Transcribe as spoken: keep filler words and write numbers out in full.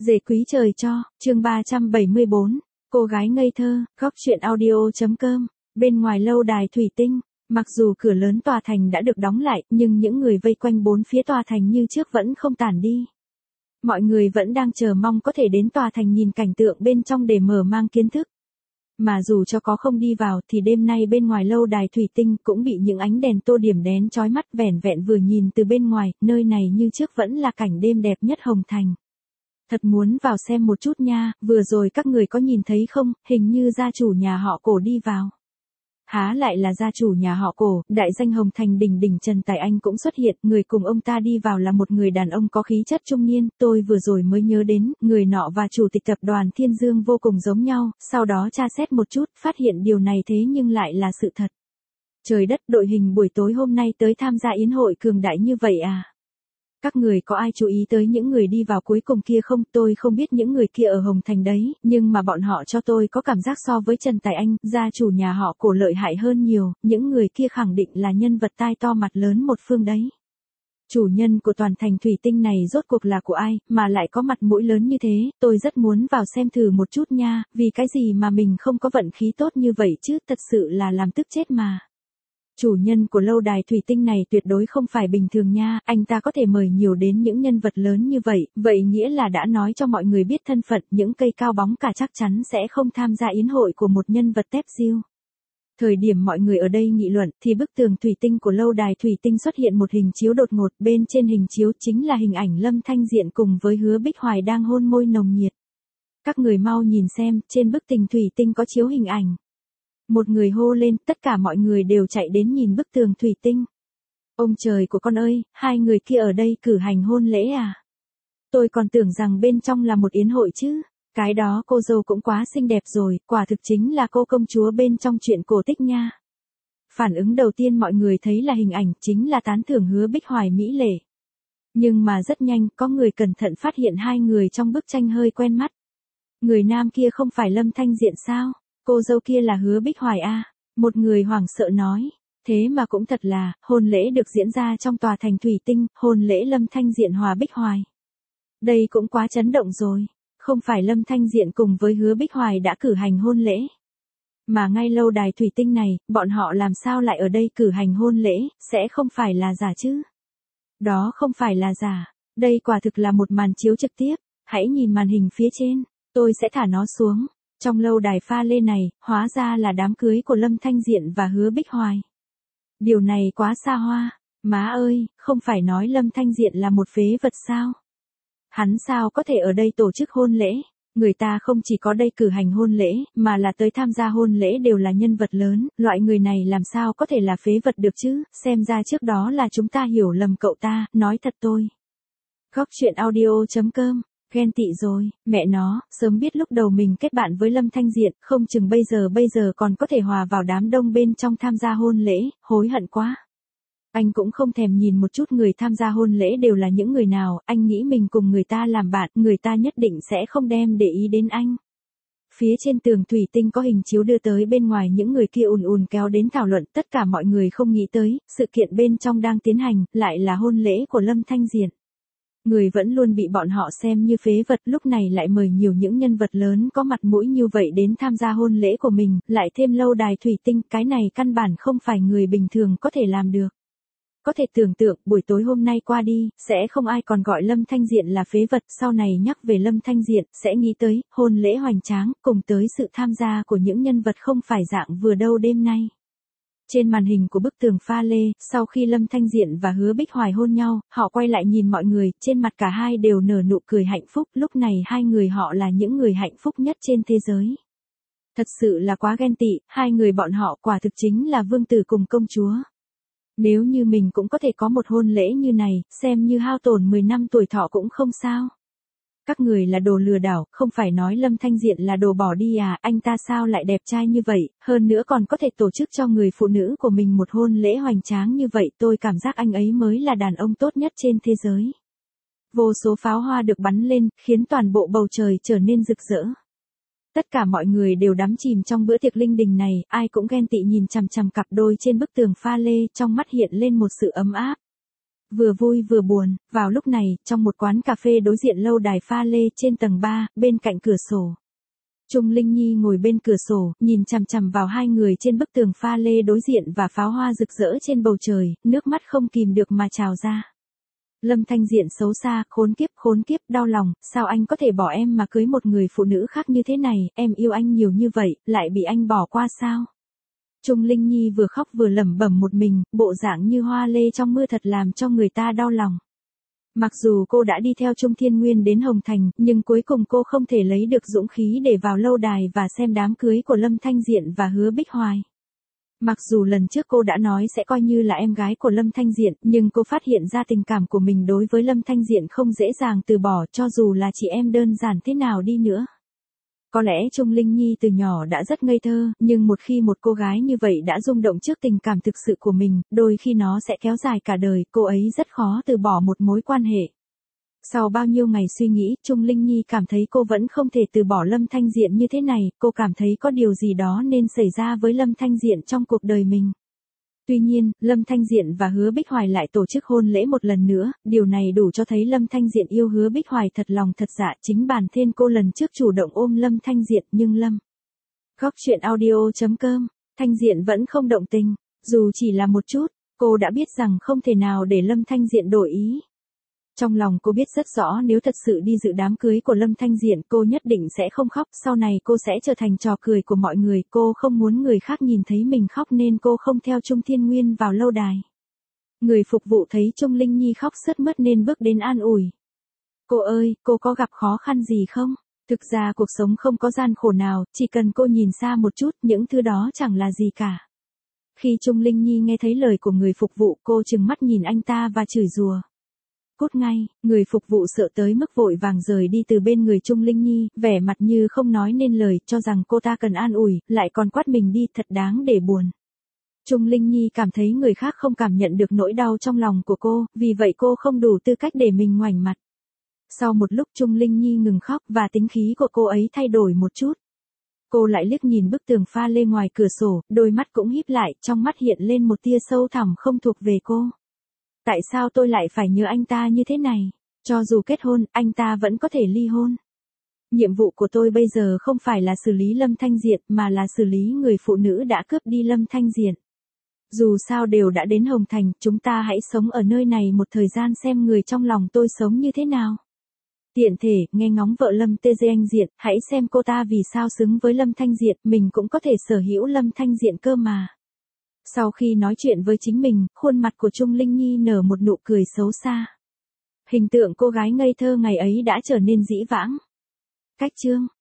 Dề quý trời cho, chương ba trăm bảy mươi bốn, cô gái ngây thơ, góc truyện audio.com, bên ngoài lâu đài thủy tinh, mặc dù cửa lớn tòa thành đã được đóng lại, nhưng những người vây quanh bốn phía tòa thành như trước vẫn không tản đi. Mọi người vẫn đang chờ mong có thể đến tòa thành nhìn cảnh tượng bên trong để mở mang kiến thức. Mà dù cho có không đi vào thì đêm nay bên ngoài lâu đài thủy tinh cũng bị những ánh đèn tô điểm đén chói mắt, vẻn vẹn vừa nhìn từ bên ngoài, nơi này như trước vẫn là cảnh đêm đẹp nhất Hồng Thành. Thật muốn vào xem một chút nha, vừa rồi các người có nhìn thấy không, hình như gia chủ nhà họ Cổ đi vào. Há lại là gia chủ nhà họ Cổ, đại danh Hồng Thành đỉnh đỉnh Trần Tài Anh cũng xuất hiện, người cùng ông ta đi vào là một người đàn ông có khí chất trung niên, tôi vừa rồi mới nhớ đến, người nọ và chủ tịch tập đoàn Thiên Dương vô cùng giống nhau, sau đó tra xét một chút, phát hiện điều này thế nhưng lại là sự thật. Trời đất, đội hình buổi tối hôm nay tới tham gia yến hội cường đại như vậy à? Các người có ai chú ý tới những người đi vào cuối cùng kia không? Tôi không biết những người kia ở Hồng Thành đấy, nhưng mà bọn họ cho tôi có cảm giác so với Trần Tài Anh, gia chủ nhà họ Cổ lợi hại hơn nhiều, những người kia khẳng định là nhân vật tai to mặt lớn một phương đấy. Chủ nhân của toàn thành thủy tinh này rốt cuộc là của ai, mà lại có mặt mũi lớn như thế, tôi rất muốn vào xem thử một chút nha, vì cái gì mà mình không có vận khí tốt như vậy chứ, thật sự là làm tức chết mà. Chủ nhân của lâu đài thủy tinh này tuyệt đối không phải bình thường nha, anh ta có thể mời nhiều đến những nhân vật lớn như vậy, vậy nghĩa là đã nói cho mọi người biết thân phận, những cây cao bóng cả chắc chắn sẽ không tham gia yến hội của một nhân vật tép diêu. Thời điểm mọi người ở đây nghị luận, thì bức tường thủy tinh của lâu đài thủy tinh xuất hiện một hình chiếu đột ngột, bên trên hình chiếu chính là hình ảnh Lâm Thanh Diện cùng với Hứa Bích Hoài đang hôn môi nồng nhiệt. Các người mau nhìn xem, trên bức tường thủy tinh có chiếu hình ảnh. Một người hô lên, tất cả mọi người đều chạy đến nhìn bức tường thủy tinh. Ông trời của con ơi, hai người kia ở đây cử hành hôn lễ à? Tôi còn tưởng rằng bên trong là một yến hội chứ. Cái đó cô dâu cũng quá xinh đẹp rồi, quả thực chính là cô công chúa bên trong truyện cổ tích nha. Phản ứng đầu tiên mọi người thấy là hình ảnh, chính là tán thưởng Hứa Bích Hoài mỹ lệ. Nhưng mà rất nhanh, có người cẩn thận phát hiện hai người trong bức tranh hơi quen mắt. Người nam kia không phải Lâm Thanh Diện sao? Cô dâu kia là Hứa Bích Hoài à? Một người hoảng sợ nói. Thế mà cũng thật là, hôn lễ được diễn ra trong tòa thành thủy tinh, hôn lễ Lâm Thanh Diện hòa Bích Hoài. Đây cũng quá chấn động rồi. Không phải Lâm Thanh Diện cùng với Hứa Bích Hoài đã cử hành hôn lễ. Mà ngay lâu đài thủy tinh này, bọn họ làm sao lại ở đây cử hành hôn lễ, sẽ không phải là giả chứ? Đó không phải là giả. Đây quả thực là một màn chiếu trực tiếp. Hãy nhìn màn hình phía trên. Tôi sẽ thả nó xuống. Trong lâu đài pha lê này, hóa ra là đám cưới của Lâm Thanh Diện và Hứa Bích Hoài. Điều này quá xa hoa. Má ơi, không phải nói Lâm Thanh Diện là một phế vật sao? Hắn sao có thể ở đây tổ chức hôn lễ? Người ta không chỉ có đây cử hành hôn lễ, mà là tới tham gia hôn lễ đều là nhân vật lớn, loại người này làm sao có thể là phế vật được chứ? Xem ra trước đó là chúng ta hiểu lầm cậu ta, nói thật tôi. Góc truyện audio.com, ghen tị rồi, mẹ nó, sớm biết lúc đầu mình kết bạn với Lâm Thanh Diện, không chừng bây giờ bây giờ còn có thể hòa vào đám đông bên trong tham gia hôn lễ, hối hận quá. Anh cũng không thèm nhìn một chút người tham gia hôn lễ đều là những người nào, anh nghĩ mình cùng người ta làm bạn, người ta nhất định sẽ không đem để ý đến anh. Phía trên tường thủy tinh có hình chiếu đưa tới bên ngoài, những người kia ùn ùn kéo đến thảo luận, tất cả mọi người không nghĩ tới, sự kiện bên trong đang tiến hành, lại là hôn lễ của Lâm Thanh Diện. Người vẫn luôn bị bọn họ xem như phế vật, lúc này lại mời nhiều những nhân vật lớn có mặt mũi như vậy đến tham gia hôn lễ của mình, lại thêm lâu đài thủy tinh, cái này căn bản không phải người bình thường có thể làm được. Có thể tưởng tượng, buổi tối hôm nay qua đi, sẽ không ai còn gọi Lâm Thanh Diện là phế vật, sau này nhắc về Lâm Thanh Diện, sẽ nghĩ tới, hôn lễ hoành tráng, cùng tới sự tham gia của những nhân vật không phải dạng vừa đâu đêm nay. Trên màn hình của bức tường pha lê, sau khi Lâm Thanh Diện và Hứa Bích Hoài hôn nhau, họ quay lại nhìn mọi người, trên mặt cả hai đều nở nụ cười hạnh phúc, lúc này hai người họ là những người hạnh phúc nhất trên thế giới. Thật sự là quá ghen tị, hai người bọn họ quả thực chính là vương tử cùng công chúa. Nếu như mình cũng có thể có một hôn lễ như này, xem như hao tổn mười năm tuổi thọ cũng không sao. Các người là đồ lừa đảo, không phải nói Lâm Thanh Diện là đồ bỏ đi à, anh ta sao lại đẹp trai như vậy, hơn nữa còn có thể tổ chức cho người phụ nữ của mình một hôn lễ hoành tráng như vậy, tôi cảm giác anh ấy mới là đàn ông tốt nhất trên thế giới. Vô số pháo hoa được bắn lên, khiến toàn bộ bầu trời trở nên rực rỡ. Tất cả mọi người đều đắm chìm trong bữa tiệc linh đình này, ai cũng ghen tị nhìn chằm chằm cặp đôi trên bức tường pha lê, trong mắt hiện lên một sự ấm áp. Vừa vui vừa buồn, vào lúc này, trong một quán cà phê đối diện lâu đài pha lê trên tầng ba, bên cạnh cửa sổ. Trung Linh Nhi ngồi bên cửa sổ, nhìn chằm chằm vào hai người trên bức tường pha lê đối diện và pháo hoa rực rỡ trên bầu trời, nước mắt không kìm được mà trào ra. Lâm Thanh Diện xấu xa, khốn kiếp, khốn kiếp, đau lòng, sao anh có thể bỏ em mà cưới một người phụ nữ khác như thế này, em yêu anh nhiều như vậy, lại bị anh bỏ qua sao? Trung Linh Nhi vừa khóc vừa lẩm bẩm một mình, bộ dạng như hoa lê trong mưa thật làm cho người ta đau lòng. Mặc dù cô đã đi theo Trung Thiên Nguyên đến Hồng Thành, nhưng cuối cùng cô không thể lấy được dũng khí để vào lâu đài và xem đám cưới của Lâm Thanh Diện và Hứa Bích Hoài. Mặc dù lần trước cô đã nói sẽ coi như là em gái của Lâm Thanh Diện, nhưng cô phát hiện ra tình cảm của mình đối với Lâm Thanh Diện không dễ dàng từ bỏ cho dù là chị em đơn giản thế nào đi nữa. Có lẽ Trung Linh Nhi từ nhỏ đã rất ngây thơ, nhưng một khi một cô gái như vậy đã rung động trước tình cảm thực sự của mình, đôi khi nó sẽ kéo dài cả đời, cô ấy rất khó từ bỏ một mối quan hệ. Sau bao nhiêu ngày suy nghĩ, Trung Linh Nhi cảm thấy cô vẫn không thể từ bỏ Lâm Thanh Diện như thế này, cô cảm thấy có điều gì đó nên xảy ra với Lâm Thanh Diện trong cuộc đời mình. Tuy nhiên, Lâm Thanh Diện và Hứa Bích Hoài lại tổ chức hôn lễ một lần nữa, điều này đủ cho thấy Lâm Thanh Diện yêu Hứa Bích Hoài thật lòng thật dạ, chính bản thân cô lần trước chủ động ôm Lâm Thanh Diện nhưng Lâm. Góc truyện audio chấm com, Thanh Diện vẫn không động tình, dù chỉ là một chút, cô đã biết rằng không thể nào để Lâm Thanh Diện đổi ý. Trong lòng cô biết rất rõ nếu thật sự đi dự đám cưới của Lâm Thanh Diện cô nhất định sẽ không khóc, sau này cô sẽ trở thành trò cười của mọi người, cô không muốn người khác nhìn thấy mình khóc nên cô không theo Trung Thiên Nguyên vào lâu đài. Người phục vụ thấy Trung Linh Nhi khóc sướt mướt nên bước đến an ủi. Cô ơi, cô có gặp khó khăn gì không? Thực ra cuộc sống không có gian khổ nào, chỉ cần cô nhìn xa một chút, những thứ đó chẳng là gì cả. Khi Trung Linh Nhi nghe thấy lời của người phục vụ cô trừng mắt nhìn anh ta và chửi rủa. Cút ngay, người phục vụ sợ tới mức vội vàng rời đi từ bên người Trung Linh Nhi, vẻ mặt như không nói nên lời, cho rằng cô ta cần an ủi, lại còn quát mình đi, thật đáng để buồn. Trung Linh Nhi cảm thấy người khác không cảm nhận được nỗi đau trong lòng của cô, vì vậy cô không đủ tư cách để mình ngoảnh mặt. Sau một lúc Trung Linh Nhi ngừng khóc và tính khí của cô ấy thay đổi một chút. Cô lại liếc nhìn bức tường pha lê ngoài cửa sổ, đôi mắt cũng híp lại, trong mắt hiện lên một tia sâu thẳm không thuộc về cô. Tại sao tôi lại phải nhớ anh ta như thế này? Cho dù kết hôn, anh ta vẫn có thể ly hôn. Nhiệm vụ của tôi bây giờ không phải là xử lý Lâm Thanh Diện mà là xử lý người phụ nữ đã cướp đi Lâm Thanh Diện. Dù sao đều đã đến Hồng Thành, chúng ta hãy sống ở nơi này một thời gian xem người trong lòng tôi sống như thế nào. Tiện thể, nghe ngóng vợ Lâm Tê Dê Anh Diện, hãy xem cô ta vì sao xứng với Lâm Thanh Diện, mình cũng có thể sở hữu Lâm Thanh Diện cơ mà. Sau khi nói chuyện với chính mình, khuôn mặt của Trung Linh Nhi nở một nụ cười xấu xa. Hình tượng cô gái ngây thơ ngày ấy đã trở nên dĩ vãng. Cách chương